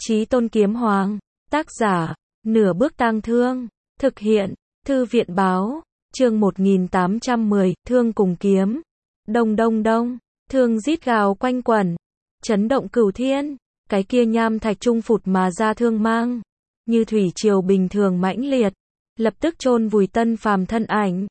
Chí Tôn Kiếm Hoàng. Tác giả, Nửa Bước Tang Thương. Thực hiện, Thư viện Báo. Chương 1810, Thương cùng kiếm. Đông đông đông, thương rít gào quanh quẩn, chấn động cửu thiên. Cái kia nham thạch trung phụt mà ra thương mang, như thủy triều bình thường mãnh liệt, lập tức chôn vùi Tân Phàm thân ảnh.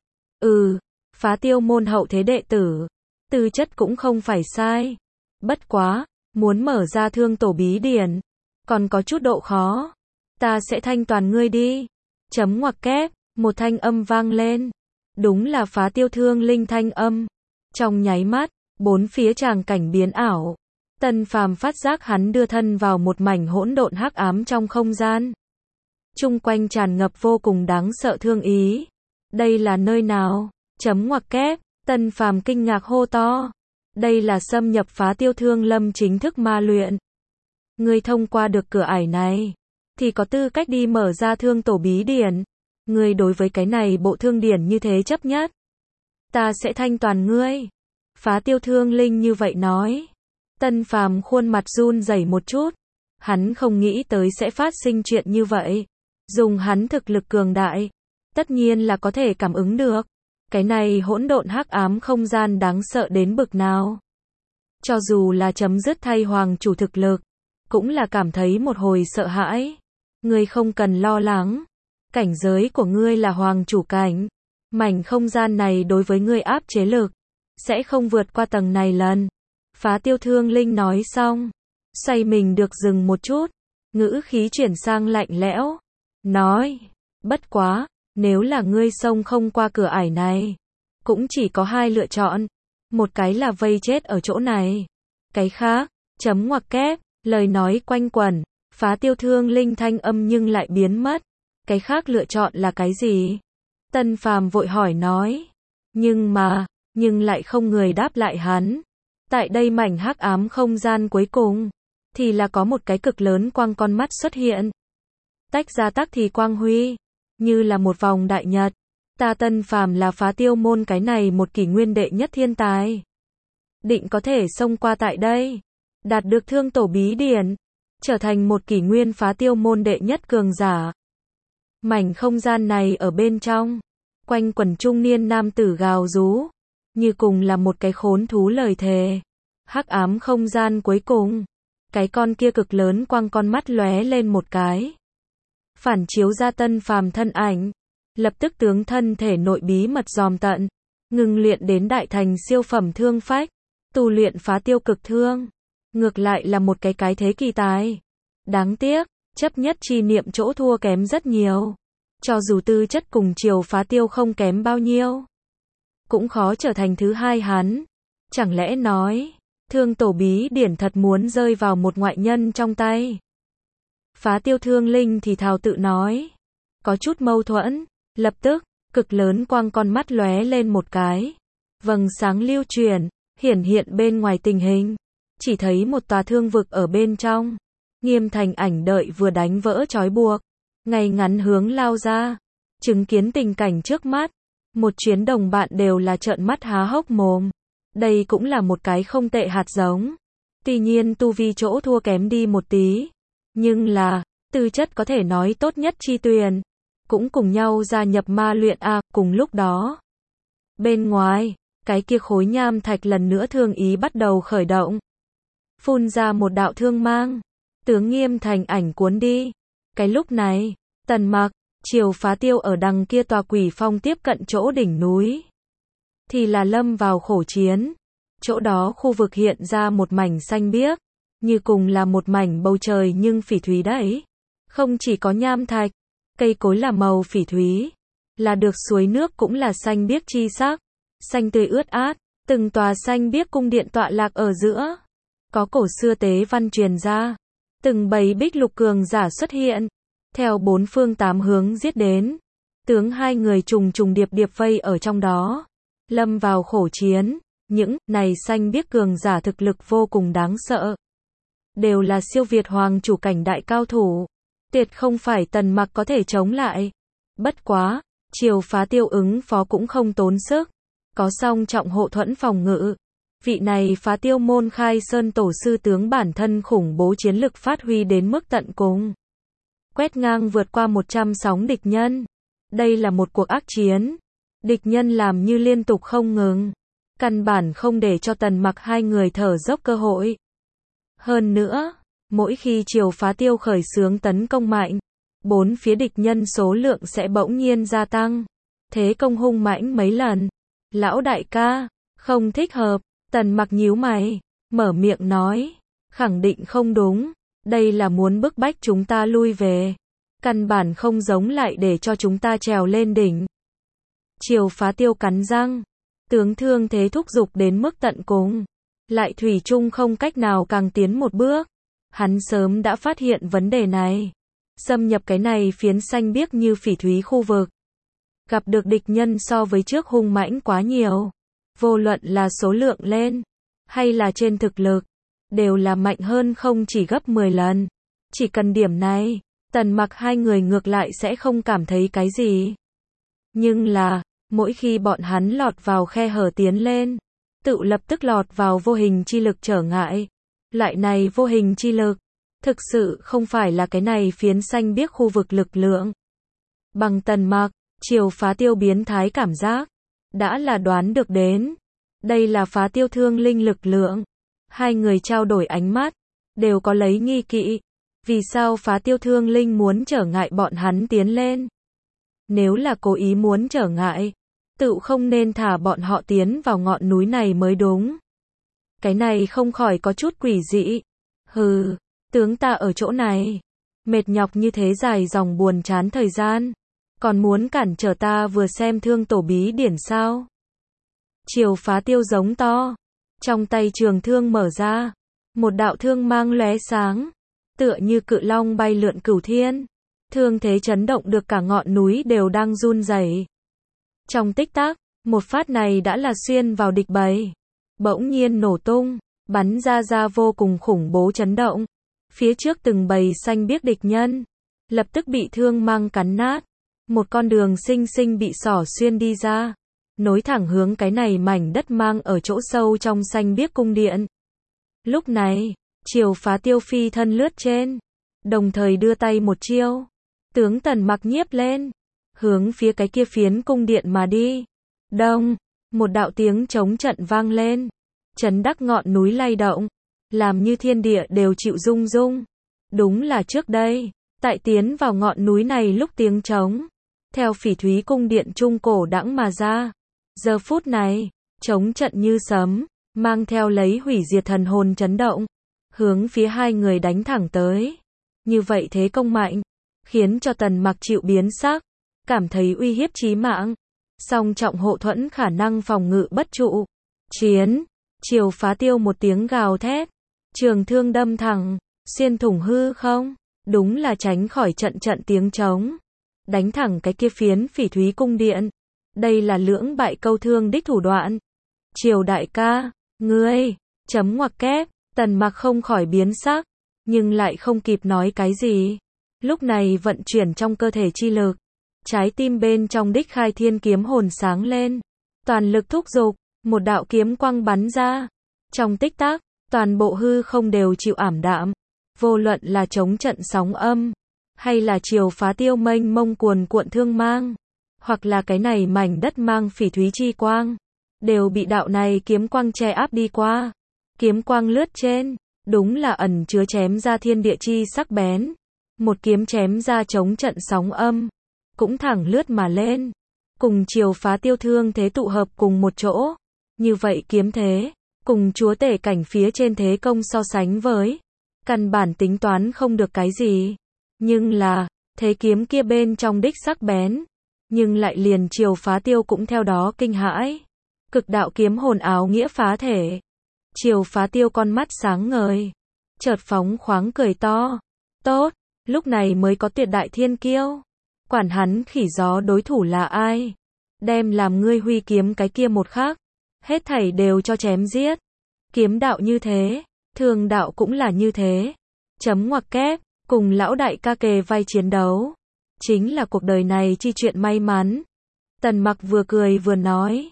Phá Tiêu môn hậu thế đệ tử, tư chất cũng không phải sai. Bất quá, muốn mở ra thương tổ bí điển, còn có chút độ khó. Ta sẽ thanh toàn ngươi đi. Chấm ngoặc kép, một thanh âm vang lên. Đúng là Phá Tiêu thương linh thanh âm. Trong nháy mắt, bốn phía tràng cảnh biến ảo. Tân Phàm phát giác hắn đưa thân vào một mảnh hỗn độn hắc ám trong không gian. Chung quanh tràn ngập vô cùng đáng sợ thương ý. Đây là nơi nào? Chấm ngoặc kép, Tân Phàm kinh ngạc hô to. Đây là xâm nhập Phá Tiêu thương lâm chính thức ma luyện. Ngươi thông qua được cửa ải này, thì có tư cách đi mở ra thương tổ bí điển. Ngươi đối với cái này bộ thương điển như thế chấp nhất, ta sẽ thanh toàn ngươi. Phá Tiêu thương linh như vậy nói. Tân Phàm khuôn mặt run rẩy một chút. Hắn không nghĩ tới sẽ phát sinh chuyện như vậy. Dùng hắn thực lực cường đại, tất nhiên là có thể cảm ứng được. Cái này hỗn độn hắc ám không gian đáng sợ đến bực nào. Cho dù là chấm dứt thay hoàng chủ thực lực, cũng là cảm thấy một hồi sợ hãi. Ngươi không cần lo lắng. Cảnh giới của ngươi là hoàng chủ cảnh. Mảnh không gian này đối với ngươi áp chế lực sẽ không vượt qua tầng này lần. Phá Tiêu thương linh nói xong, xoay mình được dừng một chút, ngữ khí chuyển sang lạnh lẽo, nói, bất quá, nếu là ngươi xông không qua cửa ải này, cũng chỉ có hai lựa chọn, một cái là vây chết ở chỗ này, cái khác, chấm ngoặc kép, lời nói quanh quẩn, Phá Tiêu thương linh thanh âm nhưng lại biến mất, cái khác lựa chọn là cái gì? Tân Phàm vội hỏi nói, nhưng lại không người đáp lại hắn. Tại đây mảnh hắc ám không gian cuối cùng, thì là có một cái cực lớn quang con mắt xuất hiện. Tách ra tắc thì quang huy, như là một vòng đại nhật. Ta Tân Phàm là Phá Tiêu môn cái này một kỷ nguyên đệ nhất thiên tài. Định có thể xông qua tại đây, đạt được thương tổ bí điển, trở thành một kỷ nguyên Phá Tiêu môn đệ nhất cường giả. Mảnh không gian này ở bên trong, quanh quẩn trung niên nam tử gào rú, như cùng là một cái khốn thú lời thề. Hắc ám không gian cuối cùng, cái con kia cực lớn quang con mắt lóe lên một cái, phản chiếu ra Tân Phàm thân ảnh, lập tức tướng thân thể nội bí mật dòm tận, ngừng luyện đến đại thành siêu phẩm thương phách, tu luyện Phá Tiêu cực thương. Ngược lại là một cái thế kỳ tài. Đáng tiếc, chấp nhất chi niệm chỗ thua kém rất nhiều. Cho dù tư chất cùng Triều Phá Tiêu không kém bao nhiêu, cũng khó trở thành thứ hai hắn. Chẳng lẽ nói, thương tổ bí điển thật muốn rơi vào một ngoại nhân trong tay? Phá Tiêu thương linh thì thào tự nói. Có chút mâu thuẫn, lập tức, cực lớn quang con mắt lóe lên một cái. Vầng sáng lưu chuyển, hiển hiện bên ngoài tình hình. Chỉ thấy một tòa thương vực ở bên trong. Nghiêm Thành Ảnh đợi vừa đánh vỡ trói buộc, ngay ngắn hướng lao ra. Chứng kiến tình cảnh trước mắt, một chuyến đồng bạn đều là trợn mắt há hốc mồm. Đây cũng là một cái không tệ hạt giống. Tuy nhiên tu vi chỗ thua kém đi một tí, nhưng là, tư chất có thể nói tốt nhất chi tuyền. Cũng cùng nhau gia nhập ma luyện cùng lúc đó. Bên ngoài, cái kia khối nham thạch lần nữa thương ý bắt đầu khởi động. Phun ra một đạo thương mang, tướng Nghiêm Thành Ảnh cuốn đi. Cái lúc này, Tần Mặc, Triều Phá Tiêu ở đằng kia tòa quỷ phong tiếp cận chỗ đỉnh núi, thì là lâm vào khổ chiến. Chỗ đó khu vực hiện ra một mảnh xanh biếc, như cùng là một mảnh bầu trời nhưng phỉ thúy đấy. Không chỉ có nham thạch, cây cối là màu phỉ thúy, là được suối nước cũng là xanh biếc chi sắc, xanh tươi ướt át, từng tòa xanh biếc cung điện tọa lạc ở giữa. Có cổ xưa tế văn truyền ra, từng bầy bích lục cường giả xuất hiện, theo bốn phương tám hướng giết đến. Tướng hai người trùng trùng điệp điệp vây ở trong đó, lâm vào khổ chiến. Những này xanh biếc cường giả thực lực vô cùng đáng sợ, đều là siêu việt hoàng chủ cảnh đại cao thủ, tuyệt không phải Tần Mặc có thể chống lại. Bất quá, Triều Phá Tiêu ứng phó cũng không tốn sức, có song trọng hộ thuẫn phòng ngự, Vị này phá tiêu môn khai sơn tổ sư tướng bản thân khủng bố chiến lực phát huy đến mức tận cùng. Quét ngang vượt qua 100 sóng địch nhân. Đây là một cuộc ác chiến. Địch nhân làm như liên tục không ngừng. Căn bản không để cho Tần Mặc hai người thở dốc cơ hội. Hơn nữa, mỗi khi Triều Phá Tiêu khởi xướng tấn công mạnh, bốn phía địch nhân số lượng sẽ bỗng nhiên gia tăng. Thế công hung mãnh mấy lần. Lão đại ca, không thích hợp. Tần Mặc nhíu mày, mở miệng nói, khẳng định không đúng. Đây là muốn bức bách chúng ta lui về. Căn bản không giống lại để cho chúng ta trèo lên đỉnh. Triều Phá Tiêu cắn răng. Tướng thương thế thúc giục đến mức tận cùng. Lại thủy chung không cách nào càng tiến một bước. Hắn sớm đã phát hiện vấn đề này. Xâm nhập cái này phiến xanh biếc như phỉ thúy khu vực. Gặp được địch nhân so với trước hung mãnh quá nhiều. Vô luận là số lượng lên, hay là trên thực lực, đều là mạnh hơn không chỉ gấp 10 lần. Chỉ cần điểm này, Tần Mặc hai người ngược lại sẽ không cảm thấy cái gì. Nhưng là, mỗi khi bọn hắn lọt vào khe hở tiến lên, tự lập tức lọt vào vô hình chi lực trở ngại. Loại này vô hình chi lực, thực sự không phải là cái này phiến xanh biếc khu vực lực lượng. Bằng Tần Mặc, Triều Phá Tiêu biến thái cảm giác, đã là đoán được đến. Đây là Phá Tiêu thương linh lực lượng. Hai người trao đổi ánh mắt, đều có lấy nghi kỵ. Vì sao Phá Tiêu thương linh muốn trở ngại bọn hắn tiến lên? Nếu là cố ý muốn trở ngại, tự không nên thả bọn họ tiến vào ngọn núi này mới đúng. Cái này không khỏi có chút quỷ dị. Hừ, tướng ta ở chỗ này, mệt nhọc như thế dài dòng buồn chán thời gian, còn muốn cản trở ta vừa xem thương tổ bí điển sao? Triều Phá Tiêu giống to, trong tay trường thương mở ra, một đạo thương mang lóe sáng, tựa như cự long bay lượn cửu thiên, thương thế chấn động được cả ngọn núi đều đang run rẩy. Trong tích tắc, một phát này đã là xuyên vào địch bầy, bỗng nhiên nổ tung, bắn ra vô cùng khủng bố chấn động. Phía trước từng bầy xanh biếc địch nhân, lập tức bị thương mang cắn nát, một con đường xinh xinh bị xỏ xuyên đi ra, nối thẳng hướng cái này mảnh đất mang ở chỗ sâu trong xanh biếc cung điện. Lúc này, Triều Phá Tiêu phi thân lướt trên, đồng thời đưa tay một chiêu, tướng Tần Mặc nhiếp lên, hướng phía cái kia phiến cung điện mà đi. Đông, một đạo tiếng trống trận vang lên, chấn đắc ngọn núi lay động, làm như thiên địa đều chịu rung rung. Đúng là trước đây, tại tiến vào ngọn núi này lúc tiếng trống, theo phỉ thúy cung điện trung cổ đãng mà ra. Giờ phút này, trống trận như sấm, mang theo lấy hủy diệt thần hồn chấn động, hướng phía hai người đánh thẳng tới. Như vậy thế công mạnh, khiến cho Tần Mặc chịu biến sắc, cảm thấy uy hiếp chí mạng. Song trọng hộ thuẫn khả năng phòng ngự bất trụ. Chiến, Triều Phá Tiêu một tiếng gào thét, trường thương đâm thẳng, xuyên thủng hư không, đúng là tránh khỏi trận trận tiếng trống, đánh thẳng cái kia phiến phỉ thúy cung điện. Đây là lưỡng bại câu thương đích thủ đoạn. Triều đại ca, ngươi, chấm ngoặc kép, Tần Mặc không khỏi biến sắc, nhưng lại không kịp nói cái gì. Lúc này vận chuyển trong cơ thể chi lực, trái tim bên trong đích khai thiên kiếm hồn sáng lên, toàn lực thúc giục, một đạo kiếm quang bắn ra. Trong tích tắc, toàn bộ hư không đều chịu ảm đạm, vô luận là chống trận sóng âm, hay là Triều Phá Tiêu mênh mông cuồn cuộn thương mang, hoặc là cái này mảnh đất mang phỉ thúy chi quang, đều bị đạo này kiếm quang che áp đi qua. Kiếm quang lướt trên, đúng là ẩn chứa chém ra thiên địa chi sắc bén. Một kiếm chém ra chống trận sóng âm, cũng thẳng lướt mà lên, cùng Triều Phá Tiêu thương thế tụ hợp cùng một chỗ. Như vậy kiếm thế, cùng chúa tể cảnh phía trên thế công so sánh với, căn bản tính toán không được cái gì. Nhưng là, thế kiếm kia bên trong đích sắc bén, nhưng lại liền Triều Phá Tiêu cũng theo đó kinh hãi. Cực đạo kiếm hồn áo nghĩa phá thể. Triều Phá Tiêu con mắt sáng ngời, chợt phóng khoáng cười to. Tốt, lúc này mới có tuyệt đại thiên kiêu. Quản hắn khỉ gió đối thủ là ai. Đem làm ngươi huy kiếm cái kia một khắc, hết thảy đều cho chém giết. Kiếm đạo như thế, thương đạo cũng là như thế. Chấm ngoặc kép, cùng lão đại ca kề vai chiến đấu, chính là cuộc đời này chi chuyện may mắn. Tần Mặc vừa cười vừa nói.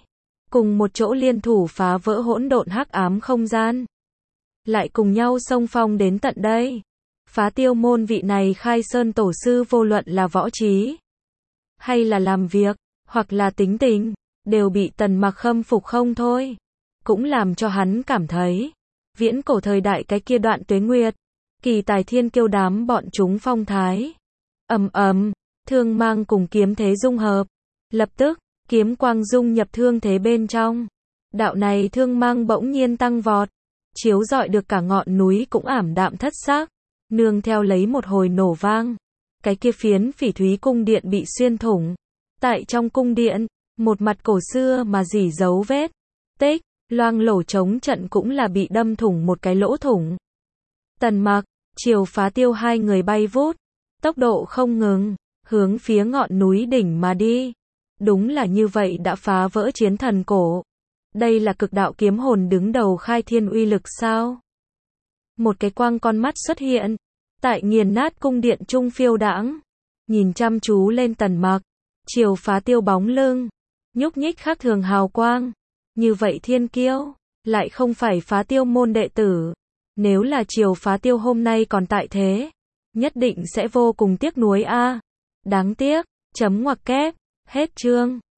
cùng một chỗ liên thủ phá vỡ hỗn độn hắc ám không gian. Lại cùng nhau xông phong đến tận đây. Phá tiêu môn vị này khai sơn tổ sư vô luận là võ trí, hay là làm việc, hoặc là tính tình, đều bị Tần Mặc khâm phục không thôi. Cũng làm cho hắn cảm thấy, viễn cổ thời đại cái kia đoạn tuế nguyệt, kỳ tài thiên kiêu đám bọn chúng phong thái. Ầm ầm, thương mang cùng kiếm thế dung hợp. Lập tức, kiếm quang dung nhập thương thế bên trong. Đạo này thương mang bỗng nhiên tăng vọt, chiếu rọi được cả ngọn núi cũng ảm đạm thất sắc, nương theo lấy một hồi nổ vang. Cái kia phiến Phỉ Thúy cung điện bị xuyên thủng. Tại trong cung điện, một mặt cổ xưa mà rỉ dấu vết tích, loang lổ chống trận cũng là bị đâm thủng một cái lỗ thủng. Tần Mặc, Triều Phá Tiêu hai người bay vút, tốc độ không ngừng, hướng phía ngọn núi đỉnh mà đi. Đúng là như vậy đã phá vỡ chiến thần cổ. Đây là cực đạo kiếm hồn đứng đầu khai thiên uy lực sao? Một cái quang con mắt xuất hiện, tại nghiền nát cung điện trung phiêu đãng, nhìn chăm chú lên Tần Mặc, Triều Phá Tiêu bóng lưng, nhúc nhích khác thường hào quang. Như vậy thiên kiêu, lại không phải Phá Tiêu môn đệ tử. Nếu là Triều Phá Tiêu hôm nay còn tại thế, nhất định sẽ vô cùng tiếc nuối a. Đáng tiếc, chấm ngoặc kép, hết chương.